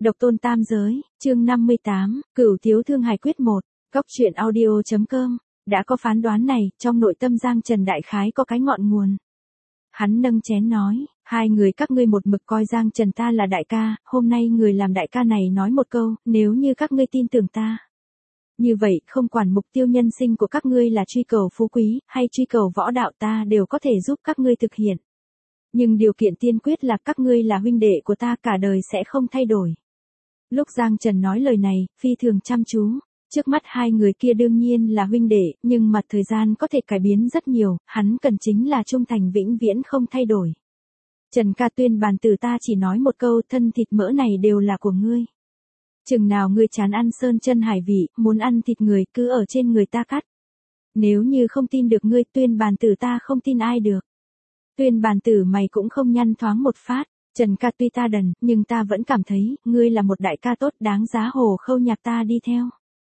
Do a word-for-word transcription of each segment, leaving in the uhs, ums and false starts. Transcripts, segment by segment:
Độc tôn tam giới, chương năm mươi tám, Cửu Thiếu Thương Hải Quyết một, Góc truyện audio chấm com. Đã có phán đoán này, trong nội tâm Giang Trần đại khái có cái ngọn nguồn. Hắn nâng chén nói, hai người các ngươi một mực coi Giang Trần ta là đại ca, hôm nay người làm đại ca này nói một câu, nếu như các ngươi tin tưởng ta. Như vậy, không quản mục tiêu nhân sinh của các ngươi là truy cầu phú quý, hay truy cầu võ đạo ta đều có thể giúp các ngươi thực hiện. Nhưng điều kiện tiên quyết là các ngươi là huynh đệ của ta cả đời sẽ không thay đổi. Lúc Giang Trần nói lời này, phi thường chăm chú. Trước mắt hai người kia đương nhiên là huynh đệ, nhưng mà thời gian có thể cải biến rất nhiều, hắn cần chính là trung thành vĩnh viễn không thay đổi. Trần ca tuyên bàn từ ta chỉ nói một câu, thân thịt mỡ này đều là của ngươi. Chừng nào ngươi chán ăn sơn chân hải vị, muốn ăn thịt người cứ ở trên người ta cắt. Nếu như không tin được ngươi tuyên bàn từ ta không tin ai được. Tuyên bàn tử mày cũng không nhăn thoáng một phát. Trần ca tuy ta đần, nhưng ta vẫn cảm thấy, ngươi là một đại ca tốt đáng giá Hồ Khâu Nhạc ta đi theo.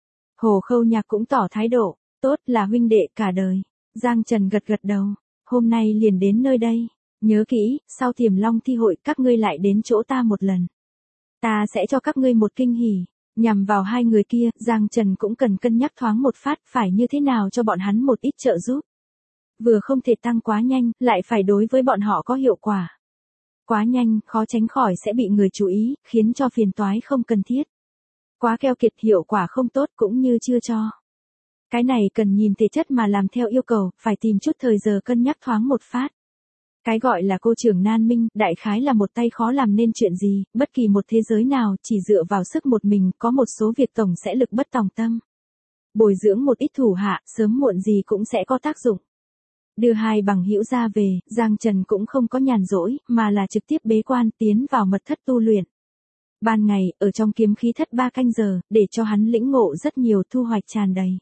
Hồ Khâu Nhạc cũng tỏ thái độ, tốt là huynh đệ cả đời. Giang Trần gật gật đầu, hôm nay liền đến nơi đây. Nhớ kỹ, sau Tiềm Long thi hội các ngươi lại đến chỗ ta một lần. Ta sẽ cho các ngươi một kinh hỉ. Nhằm vào hai người kia, Giang Trần cũng cần cân nhắc thoáng một phát phải như thế nào cho bọn hắn một ít trợ giúp. Vừa không thể tăng quá nhanh, lại phải đối với bọn họ có hiệu quả. Quá nhanh, khó tránh khỏi sẽ bị người chú ý, khiến cho phiền toái không cần thiết. Quá keo kiệt hiệu quả không tốt cũng như chưa cho. Cái này cần nhìn thể chất mà làm theo yêu cầu, phải tìm chút thời giờ cân nhắc thoáng một phát. Cái gọi là cô trưởng nan minh, đại khái là một tay khó làm nên chuyện gì, bất kỳ một thế giới nào, chỉ dựa vào sức một mình, có một số việc tổng sẽ lực bất tòng tâm. Bồi dưỡng một ít thủ hạ, sớm muộn gì cũng sẽ có tác dụng. Đưa hai bằng hữu ra về, Giang Trần cũng không có nhàn rỗi, mà là trực tiếp bế quan tiến vào mật thất tu luyện. Ban ngày, ở trong kiếm khí thất ba canh giờ, để cho hắn lĩnh ngộ rất nhiều thu hoạch tràn đầy.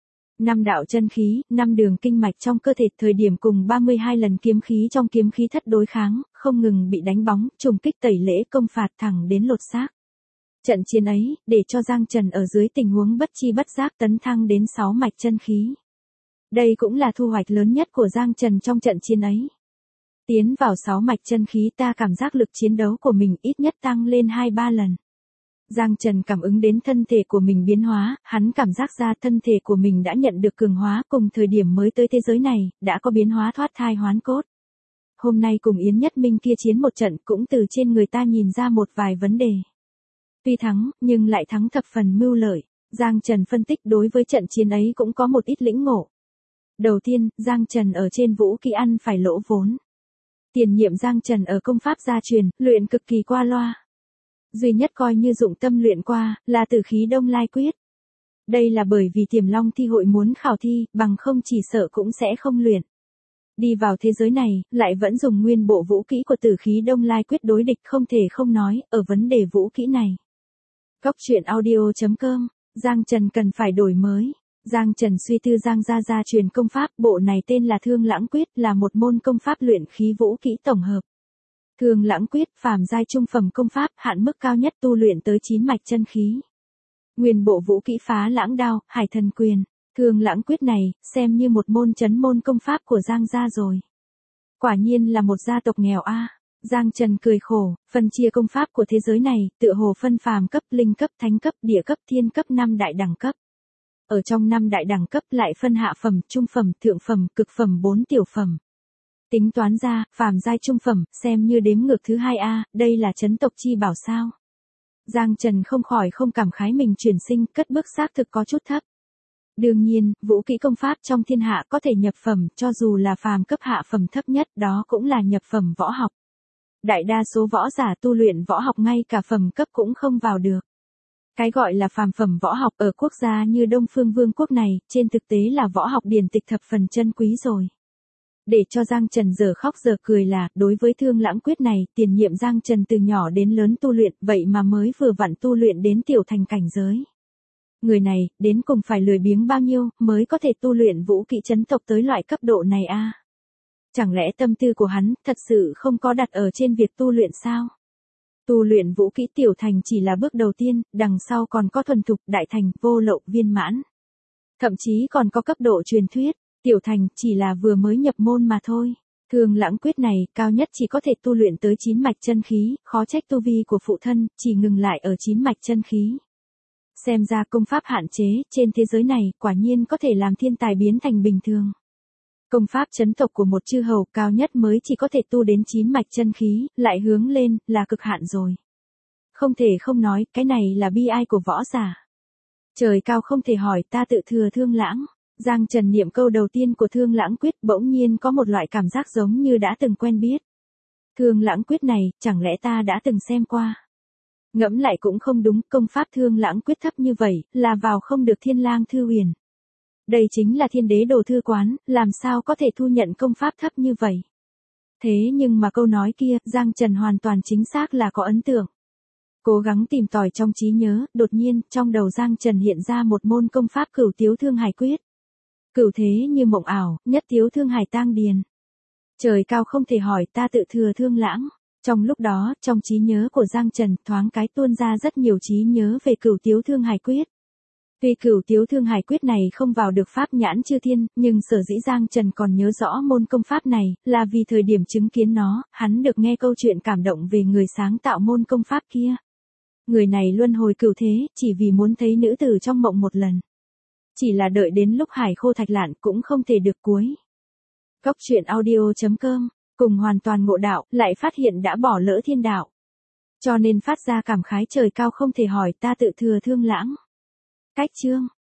Năm đạo chân khí, năm đường kinh mạch trong cơ thể thời điểm cùng ba mươi hai lần kiếm khí trong kiếm khí thất đối kháng, không ngừng bị đánh bóng, trùng kích tẩy lễ công phạt thẳng đến lột xác. Trận chiến ấy, để cho Giang Trần ở dưới tình huống bất chi bất giác tấn thăng đến sáu mạch chân khí. Đây cũng là thu hoạch lớn nhất của Giang Trần trong trận chiến ấy. Tiến vào sáu mạch chân khí ta cảm giác lực chiến đấu của mình ít nhất tăng lên hai ba lần. Giang Trần cảm ứng đến thân thể của mình biến hóa, hắn cảm giác ra thân thể của mình đã nhận được cường hóa cùng thời điểm mới tới thế giới này, đã có biến hóa thoát thai hoán cốt. Hôm nay cùng Yến Nhất Minh kia chiến một trận cũng từ trên người ta nhìn ra một vài vấn đề. Tuy thắng, nhưng lại thắng thập phần mưu lợi. Giang Trần phân tích đối với trận chiến ấy cũng có một ít lĩnh ngộ. Đầu tiên, Giang Trần ở trên vũ kỹ ăn phải lỗ vốn. Tiền nhiệm Giang Trần ở công pháp gia truyền, luyện cực kỳ qua loa. Duy nhất coi như dụng tâm luyện qua, là Tử Khí Đông Lai Quyết. Đây là bởi vì Tiềm Long thi hội muốn khảo thi, bằng không chỉ sợ cũng sẽ không luyện. Đi vào thế giới này, lại vẫn dùng nguyên bộ vũ kỹ của Tử Khí Đông Lai Quyết đối địch không thể không nói, ở vấn đề vũ kỹ này. Góc truyện audio chấm com, Giang Trần cần phải đổi mới. Giang Trần suy tư Giang gia gia truyền công pháp, bộ này tên là Thương Lãng Quyết, là một môn công pháp luyện khí vũ kỹ tổng hợp. Thương Lãng Quyết, phàm giai trung phẩm công pháp, hạn mức cao nhất tu luyện tới chín mạch chân khí. Nguyên bộ vũ kỹ Phá Lãng Đao, Hải Thần Quyền. Thương Lãng Quyết này, xem như một môn chấn môn công pháp của Giang gia rồi. Quả nhiên là một gia tộc nghèo a. Giang Trần cười khổ, phân chia công pháp của thế giới này, tựa hồ phân phàm cấp, linh cấp, thánh cấp, địa cấp, thiên cấp năm đại đẳng cấp. Ở trong năm đại đẳng cấp lại phân hạ phẩm, trung phẩm, thượng phẩm, cực phẩm bốn tiểu phẩm. Tính toán ra, phàm giai trung phẩm, xem như đếm ngược thứ hai a, đây là chấn tộc chi bảo sao. Giang Trần không khỏi không cảm khái mình chuyển sinh, cất bước xác thực có chút thấp. Đương nhiên, vũ kỹ công pháp trong thiên hạ có thể nhập phẩm, cho dù là phàm cấp hạ phẩm thấp nhất, đó cũng là nhập phẩm võ học. Đại đa số võ giả tu luyện võ học ngay cả phẩm cấp cũng không vào được. Cái gọi là phàm phẩm võ học ở quốc gia như Đông Phương Vương quốc này, trên thực tế là võ học điển tịch thập phần chân quý rồi. Để cho Giang Trần giờ khóc giờ cười là, đối với Thương Lãng Quyết này, tiền nhiệm Giang Trần từ nhỏ đến lớn tu luyện, vậy mà mới vừa vặn tu luyện đến tiểu thành cảnh giới. Người này, đến cùng phải lười biếng bao nhiêu, mới có thể tu luyện vũ kỹ chấn tộc tới loại cấp độ này a? Chẳng lẽ tâm tư của hắn, thật sự không có đặt ở trên việc tu luyện sao? Tu luyện vũ kỹ tiểu thành chỉ là bước đầu tiên, đằng sau còn có thuần thục, đại thành, vô lậu, viên mãn. Thậm chí còn có cấp độ truyền thuyết, tiểu thành chỉ là vừa mới nhập môn mà thôi. Thương lãng quyết này, cao nhất chỉ có thể tu luyện tới chín mạch chân khí, khó trách tu vi của phụ thân, chỉ ngừng lại ở chín mạch chân khí. Xem ra công pháp hạn chế, trên thế giới này, quả nhiên có thể làm thiên tài biến thành bình thường. Công pháp chấn tộc của một chư hầu cao nhất mới chỉ có thể tu đến chín mạch chân khí, lại hướng lên, là cực hạn rồi. Không thể không nói, cái này là bi ai của võ giả. Trời cao không thể hỏi, ta tự thừa Thương Lãng. Giang Trần niệm câu đầu tiên của Thương Lãng quyết, bỗng nhiên có một loại cảm giác giống như đã từng quen biết. Thương Lãng quyết này, chẳng lẽ ta đã từng xem qua? Ngẫm lại cũng không đúng, công pháp Thương Lãng quyết thấp như vậy, là vào không được Thiên Lang Thư Huyền. Đây chính là Thiên Đế Đồ Thư Quán, làm sao có thể thu nhận công pháp thấp như vậy? Thế nhưng mà câu nói kia, Giang Trần hoàn toàn chính xác là có ấn tượng. Cố gắng tìm tòi trong trí nhớ, đột nhiên, trong đầu Giang Trần hiện ra một môn công pháp Cửu Tiếu Thương Hải Quyết. Cửu thế như mộng ảo, nhất tiếu thương hải tang điền. Trời cao không thể hỏi, ta tự thừa Thương Lãng. Trong lúc đó, trong trí nhớ của Giang Trần, thoáng cái tuôn ra rất nhiều trí nhớ về Cửu Tiếu Thương Hải Quyết. Vì Cửu Tiếu Thương Hải Quyết này không vào được pháp nhãn chư thiên, nhưng sở dĩ Giang Trần còn nhớ rõ môn công pháp này, là vì thời điểm chứng kiến nó, hắn được nghe câu chuyện cảm động về người sáng tạo môn công pháp kia. Người này luân hồi cửu thế, chỉ vì muốn thấy nữ tử trong mộng một lần. Chỉ là đợi đến lúc hải khô thạch lạn cũng không thể được cuối. Góc truyện audio chấm com, cùng hoàn toàn ngộ đạo, lại phát hiện đã bỏ lỡ thiên đạo. Cho nên phát ra cảm khái trời cao không thể hỏi, ta tự thừa Thương Lãng. Cách chương